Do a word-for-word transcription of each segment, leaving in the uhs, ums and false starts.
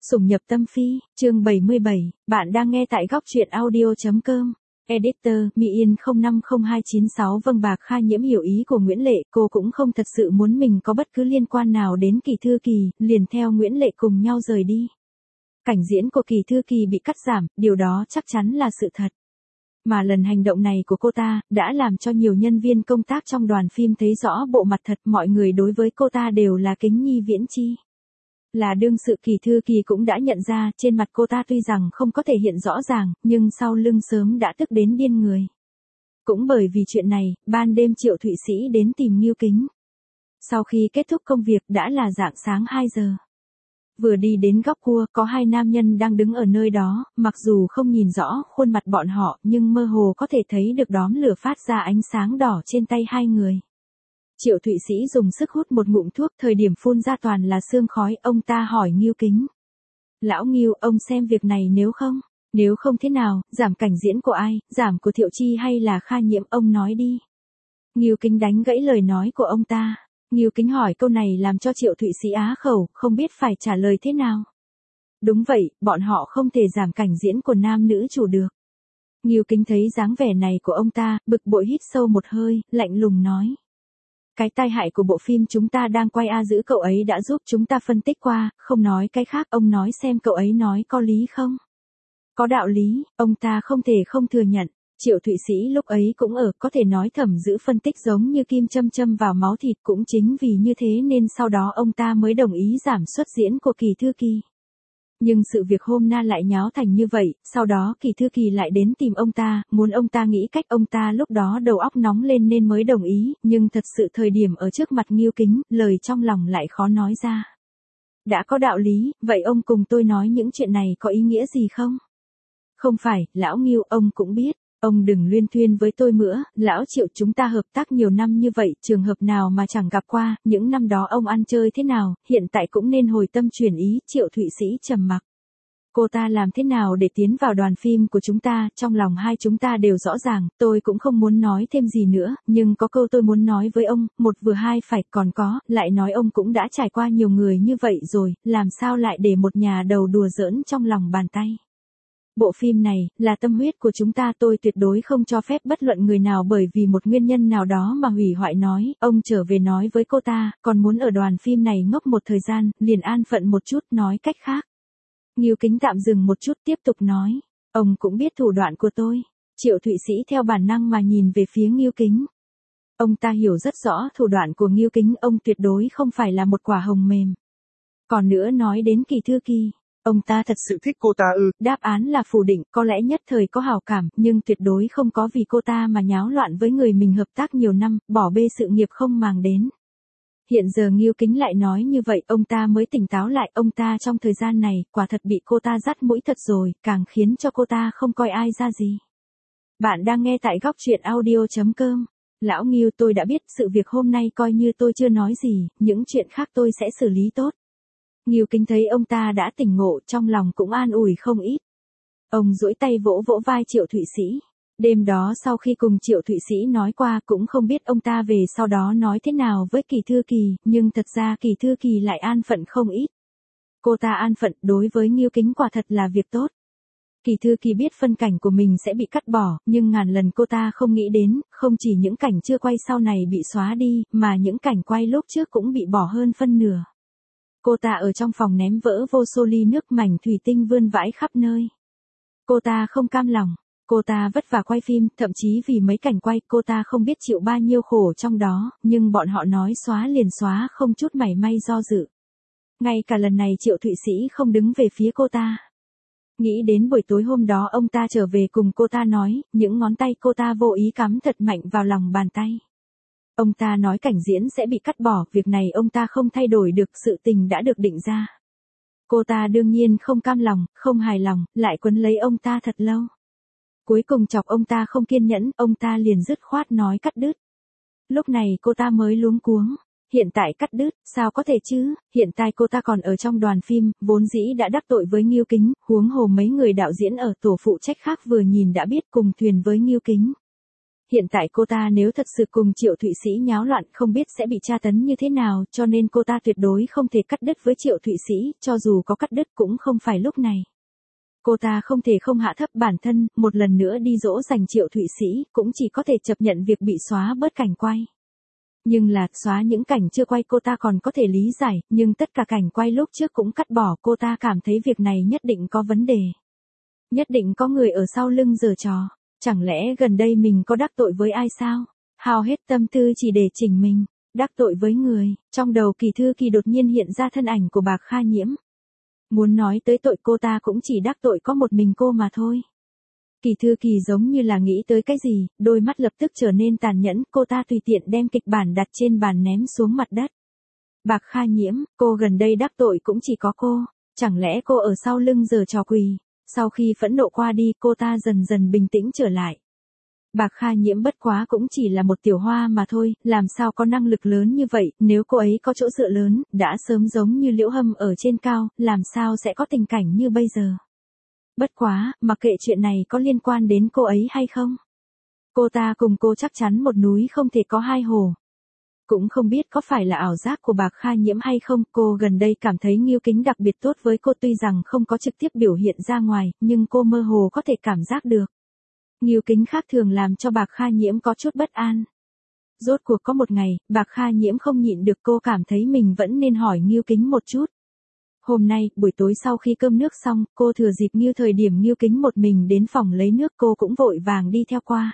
Sủng nhập tâm phi, chương bảy mươi bảy, bạn đang nghe tại góc truyện audio.com. Editor, Mỹ Yên không năm không hai chín sáu. Vâng, bà Kha Nhiễm hiểu ý của Nguyễn Lệ, cô cũng không thật sự muốn mình có bất cứ liên quan nào đến Kỳ Thư Kỳ, liền theo Nguyễn Lệ cùng nhau rời đi. Cảnh diễn của Kỳ Thư Kỳ bị cắt giảm, điều đó chắc chắn là sự thật. Mà lần hành động này của cô ta, đã làm cho nhiều nhân viên công tác trong đoàn phim thấy rõ bộ mặt thật, mọi người đối với cô ta đều là kính nhi viễn chi. Là đương sự Kỳ Thư Kỳ cũng đã nhận ra, trên mặt cô ta tuy rằng không có thể hiện rõ ràng, nhưng sau lưng sớm đã tức đến điên người. Cũng bởi vì chuyện này, ban đêm Triệu Thụy Sĩ đến tìm Ngưu Kính. Sau khi kết thúc công việc đã là rạng sáng hai giờ. Vừa đi đến góc cua, có hai nam nhân đang đứng ở nơi đó, mặc dù không nhìn rõ khuôn mặt bọn họ, nhưng mơ hồ có thể thấy được đóm lửa phát ra ánh sáng đỏ trên tay hai người. Triệu Thụy Sĩ dùng sức hút một ngụm thuốc, thời điểm phun ra toàn là sương khói, ông ta hỏi Ngưu Kính. Lão Ngưu, ông xem việc này nếu không, nếu không thế nào, giảm cảnh diễn của ai, giảm của Thiệu Chi hay là Kha Nhiễm, ông nói đi. Ngưu Kính đánh gãy lời nói của ông ta. Ngưu Kính hỏi câu này làm cho Triệu Thụy Sĩ á khẩu, không biết phải trả lời thế nào. Đúng vậy, bọn họ không thể giảm cảnh diễn của nam nữ chủ được. Ngưu Kính thấy dáng vẻ này của ông ta, bực bội hít sâu một hơi, lạnh lùng nói. Cái tai hại của bộ phim chúng ta đang quay a giữ cậu ấy đã giúp chúng ta phân tích qua, không nói cái khác, ông nói xem cậu ấy nói có lý không? Có đạo lý, ông ta không thể không thừa nhận. Triệu Thụy Sĩ lúc ấy cũng ở, có thể nói thẩm giữ phân tích giống như kim châm châm vào máu thịt, cũng chính vì như thế nên sau đó ông ta mới đồng ý giảm suất diễn của Kỳ Thư Kỳ. Nhưng sự việc hôm nay lại nháo thành như vậy, sau đó Kỳ Thư Kỳ lại đến tìm ông ta, muốn ông ta nghĩ cách, ông ta lúc đó đầu óc nóng lên nên mới đồng ý, nhưng thật sự thời điểm ở trước mặt Ngưu Kính, lời trong lòng lại khó nói ra. Đã có đạo lý, vậy ông cùng tôi nói những chuyện này có ý nghĩa gì không? Không phải, lão Ngưu, ông cũng biết. Ông đừng luyên thuyên với tôi nữa, lão Triệu, chúng ta hợp tác nhiều năm như vậy, trường hợp nào mà chẳng gặp qua, những năm đó ông ăn chơi thế nào, hiện tại cũng nên hồi tâm chuyển ý. Triệu Thụy Sĩ trầm mặc. Cô ta làm thế nào để tiến vào đoàn phim của chúng ta, trong lòng hai chúng ta đều rõ ràng, tôi cũng không muốn nói thêm gì nữa, nhưng có câu tôi muốn nói với ông, một vừa hai phải, còn có, lại nói ông cũng đã trải qua nhiều người như vậy rồi, làm sao lại để một nhà đầu đùa giỡn trong lòng bàn tay. Bộ phim này, là tâm huyết của chúng ta, tôi tuyệt đối không cho phép bất luận người nào bởi vì một nguyên nhân nào đó mà hủy hoại nói, ông trở về nói với cô ta, còn muốn ở đoàn phim này ngốc một thời gian, liền an phận một chút, nói cách khác. Ngưu Kính tạm dừng một chút tiếp tục nói, ông cũng biết thủ đoạn của tôi. Triệu Thụy Sĩ theo bản năng mà nhìn về phía Ngưu Kính. Ông ta hiểu rất rõ thủ đoạn của Ngưu Kính, ông tuyệt đối không phải là một quả hồng mềm. Còn nữa nói đến Kỳ Thư Kỳ. Ông ta thật sự thích cô ta ư? Đáp án là phủ định, có lẽ nhất thời có hảo cảm, nhưng tuyệt đối không có vì cô ta mà nháo loạn với người mình hợp tác nhiều năm, bỏ bê sự nghiệp không màng đến. Hiện giờ Ngưu Kính lại nói như vậy, ông ta mới tỉnh táo lại, ông ta trong thời gian này, quả thật bị cô ta dắt mũi thật rồi, càng khiến cho cô ta không coi ai ra gì. Bạn đang nghe tại góc truyện audio.com. Lão Ngưu, tôi đã biết, sự việc hôm nay coi như tôi chưa nói gì, những chuyện khác tôi sẽ xử lý tốt. Ngưu Kính thấy ông ta đã tỉnh ngộ, trong lòng cũng an ủi không ít. Ông duỗi tay vỗ vỗ vai Triệu Thụy Sĩ. Đêm đó sau khi cùng Triệu Thụy Sĩ nói qua, cũng không biết ông ta về sau đó nói thế nào với Kỳ Thư Kỳ, nhưng thật ra Kỳ Thư Kỳ lại an phận không ít. Cô ta an phận đối với Ngưu Kính quả thật là việc tốt. Kỳ Thư Kỳ biết phân cảnh của mình sẽ bị cắt bỏ, nhưng ngàn lần cô ta không nghĩ đến, không chỉ những cảnh chưa quay sau này bị xóa đi, mà những cảnh quay lúc trước cũng bị bỏ hơn phân nửa. Cô ta ở trong phòng ném vỡ vô số ly nước, mảnh thủy tinh vươn vãi khắp nơi. Cô ta không cam lòng. Cô ta vất vả quay phim, thậm chí vì mấy cảnh quay, cô ta không biết chịu bao nhiêu khổ trong đó, nhưng bọn họ nói xóa liền xóa, không chút mảy may do dự. Ngay cả lần này Triệu Thụy Sĩ không đứng về phía cô ta. Nghĩ đến buổi tối hôm đó ông ta trở về cùng cô ta nói, những ngón tay cô ta vô ý cắm thật mạnh vào lòng bàn tay. Ông ta nói cảnh diễn sẽ bị cắt bỏ, việc này ông ta không thay đổi được, sự tình đã được định ra. Cô ta đương nhiên không cam lòng, không hài lòng, lại quấn lấy ông ta thật lâu. Cuối cùng chọc ông ta không kiên nhẫn, ông ta liền dứt khoát nói cắt đứt. Lúc này cô ta mới luống cuống. Hiện tại cắt đứt, sao có thể chứ, hiện tại cô ta còn ở trong đoàn phim, vốn dĩ đã đắc tội với Ngưu Kính, huống hồ mấy người đạo diễn ở tổ phụ trách khác vừa nhìn đã biết cùng thuyền với Ngưu Kính. hiện tại cô ta nếu thật sự cùng Triệu Thụy Sĩ nháo loạn không biết sẽ bị tra tấn như thế nào, cho nên cô ta tuyệt đối không thể cắt đứt với Triệu Thụy Sĩ, cho dù có cắt đứt cũng không phải lúc này. Cô ta không thể không hạ thấp bản thân, một lần nữa đi dỗ dành Triệu Thụy Sĩ, cũng chỉ có thể chấp nhận việc bị xóa bớt cảnh quay. Nhưng là, xóa những cảnh chưa quay cô ta còn có thể lý giải, nhưng tất cả cảnh quay lúc trước cũng cắt bỏ, cô ta cảm thấy việc này nhất định có vấn đề. Nhất định có người ở sau lưng giở trò. Chẳng lẽ gần đây mình có đắc tội với ai sao? Hao hết tâm tư chỉ để chỉnh mình, đắc tội với người. Trong đầu Kỳ Thư Kỳ đột nhiên hiện ra thân ảnh của Bạc Kha Nhiễm. Muốn nói tới tội cô ta cũng chỉ đắc tội có một mình cô mà thôi. Kỳ Thư Kỳ giống như là nghĩ tới cái gì, đôi mắt lập tức trở nên tàn nhẫn, cô ta tùy tiện đem kịch bản đặt trên bàn ném xuống mặt đất. Bạc Kha Nhiễm, cô gần đây đắc tội cũng chỉ có cô, chẳng lẽ cô ở sau lưng giở trò quỷ? Sau khi phẫn nộ qua đi, cô ta dần dần bình tĩnh trở lại. Bạc Kha Nhiễm bất quá cũng chỉ là một tiểu hoa mà thôi, làm sao có năng lực lớn như vậy, nếu cô ấy có chỗ dựa lớn, đã sớm giống như Liễu Hâm ở trên cao, làm sao sẽ có tình cảnh như bây giờ. Bất quá, mặc kệ chuyện này có liên quan đến cô ấy hay không. Cô ta cùng cô chắc chắn một núi không thể có hai hồ. Cũng không biết có phải là ảo giác của Bạc Kha Nhiễm hay không, cô gần đây cảm thấy Ngưu Kính đặc biệt tốt với cô, tuy rằng không có trực tiếp biểu hiện ra ngoài, nhưng cô mơ hồ có thể cảm giác được. Ngưu Kính khác thường làm cho Bạc Kha Nhiễm có chút bất an. Rốt cuộc có một ngày, Bạc Kha Nhiễm không nhịn được, cô cảm thấy mình vẫn nên hỏi Ngưu Kính một chút. Hôm nay, buổi tối sau khi cơm nước xong, cô thừa dịp như thời điểm Ngưu Kính một mình đến phòng lấy nước, cô cũng vội vàng đi theo qua.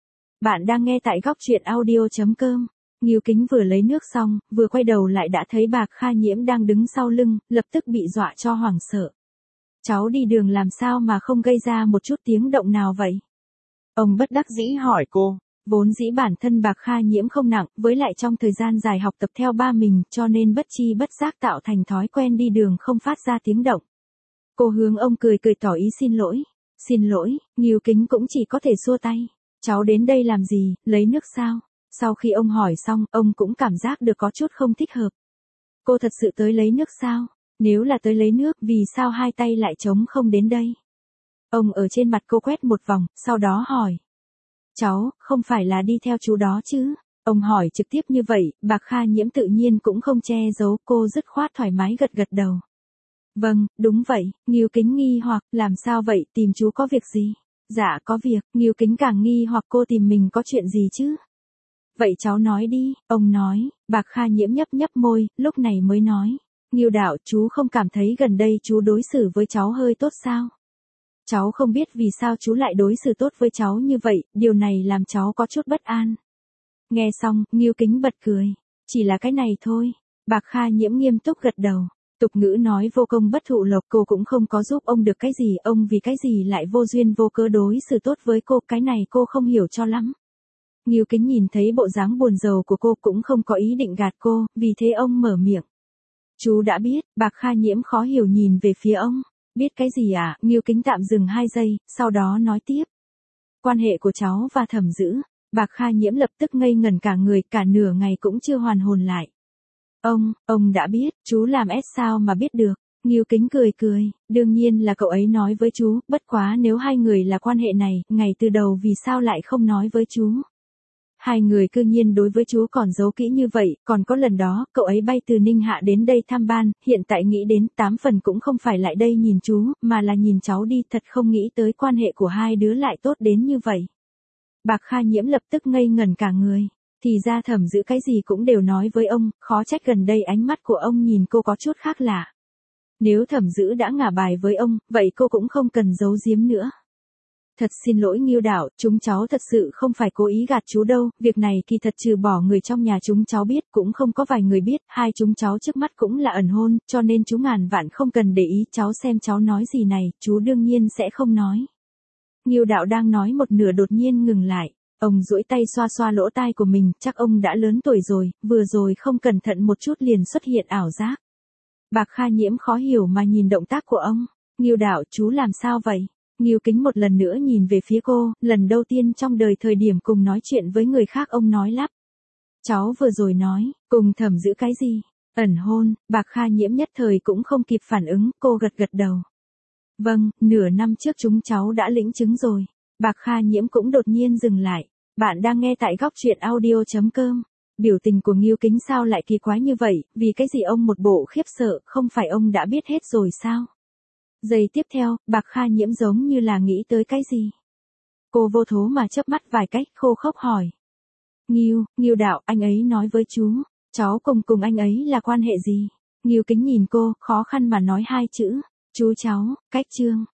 Bạn đang nghe tại góc truyện audio chấm com. Ngưu Kính vừa lấy nước xong, vừa quay đầu lại đã thấy Bạc Kha Nhiễm đang đứng sau lưng, lập tức bị dọa cho hoảng sợ. Cháu đi đường làm sao mà không gây ra một chút tiếng động nào vậy? Ông bất đắc dĩ hỏi cô. Vốn dĩ bản thân Bạc Kha Nhiễm không nặng, với lại trong thời gian dài học tập theo ba mình, cho nên bất chi bất giác tạo thành thói quen đi đường không phát ra tiếng động. Cô hướng ông cười cười tỏ ý xin lỗi. Xin lỗi, Ngưu Kính cũng chỉ có thể xua tay. Cháu đến đây làm gì, lấy nước sao? Sau khi ông hỏi xong, ông cũng cảm giác được có chút không thích hợp. Cô thật sự tới lấy nước sao? Nếu là tới lấy nước, vì sao hai tay lại trống không đến đây? Ông ở trên mặt cô quét một vòng, sau đó hỏi. Cháu, không phải là đi theo chú đó chứ? Ông hỏi trực tiếp như vậy, Bạc Kha Nhiễm tự nhiên cũng không che giấu, cô dứt khoát thoải mái gật gật đầu. Vâng, đúng vậy, Ngưu Kính nghi hoặc, làm sao vậy, tìm chú có việc gì? Dạ có việc, Ngưu Kính càng nghi hoặc cô tìm mình có chuyện gì chứ? Vậy cháu nói đi, ông nói. Bạc Kha Nhiễm nhấp nhấp môi, lúc này mới nói. Ngưu đạo, chú không cảm thấy gần đây chú đối xử với cháu hơi tốt sao? Cháu không biết vì sao chú lại đối xử tốt với cháu như vậy, điều này làm cháu có chút bất an. Nghe xong, Ngưu Kính bật cười. Chỉ là cái này thôi. Bạc Kha Nhiễm nghiêm túc gật đầu. Tục ngữ nói vô công bất thụ lộc, cô cũng không có giúp ông được cái gì, ông vì cái gì lại vô duyên vô cớ đối xử tốt với cô, cái này cô không hiểu cho lắm. Ngưu Kính nhìn thấy bộ dáng buồn rầu của cô cũng không có ý định gạt cô, vì thế ông mở miệng. Chú đã biết, Bạc Kha Nhiễm khó hiểu nhìn về phía ông. Biết cái gì à? Ngưu Kính tạm dừng hai giây, sau đó nói tiếp. Quan hệ của cháu và Thẩm Dữ. Bạc Kha Nhiễm lập tức ngây ngẩn cả người, cả nửa ngày cũng chưa hoàn hồn lại. Ông, ông đã biết, chú làm ép sao mà biết được. Ngưu Kính cười cười, đương nhiên là cậu ấy nói với chú, bất quá nếu hai người là quan hệ này, ngày từ đầu vì sao lại không nói với chú. Hai người cư nhiên đối với chú còn giấu kỹ như vậy, còn có lần đó, cậu ấy bay từ Ninh Hạ đến đây thăm ban, hiện tại nghĩ đến tám phần cũng không phải lại đây nhìn chú, mà là nhìn cháu đi, thật không nghĩ tới quan hệ của hai đứa lại tốt đến như vậy. Bạc Kha Nhiễm lập tức ngây ngẩn cả người, thì ra Thẩm Dữ cái gì cũng đều nói với ông, khó trách gần đây ánh mắt của ông nhìn cô có chút khác lạ. Nếu Thẩm Dữ đã ngả bài với ông, vậy cô cũng không cần giấu giếm nữa. Thật xin lỗi Ngưu đạo, chúng cháu thật sự không phải cố ý gạt chú đâu, việc này kỳ thật trừ bỏ người trong nhà chúng cháu biết cũng không có vài người biết, hai chúng cháu trước mắt cũng là ẩn hôn, cho nên chú ngàn vạn không cần để ý, cháu xem cháu nói gì này, chú đương nhiên sẽ không nói. Ngưu đạo đang nói một nửa đột nhiên ngừng lại, ông duỗi tay xoa xoa lỗ tai của mình, chắc ông đã lớn tuổi rồi, vừa rồi không cẩn thận một chút liền xuất hiện ảo giác. Bạc Kha Nhiễm khó hiểu mà nhìn động tác của ông, Ngưu đạo chú làm sao vậy? Ngưu Kính một lần nữa nhìn về phía cô, lần đầu tiên trong đời thời điểm cùng nói chuyện với người khác ông nói lắp. Cháu vừa rồi nói, cùng Thẩm Dữ cái gì? Ẩn hôn, Bạc Kha Nhiễm nhất thời cũng không kịp phản ứng, cô gật gật đầu. Vâng, nửa năm trước chúng cháu đã lĩnh chứng rồi. Bạc Kha Nhiễm cũng đột nhiên dừng lại. Bạn đang nghe tại góc truyện audio chấm com. Biểu tình của Ngưu Kính sao lại kỳ quái như vậy, vì cái gì ông một bộ khiếp sợ, không phải ông đã biết hết rồi sao? Giây tiếp theo, Bạc Kha Nhiễm giống như là nghĩ tới cái gì. Cô vô thố mà chớp mắt vài cách, khô khốc hỏi. Ngưu, Ngưu đạo, anh ấy nói với chú, cháu cùng cùng anh ấy là quan hệ gì? Ngưu Kính nhìn cô, khó khăn mà nói hai chữ, chú cháu, cách Trương.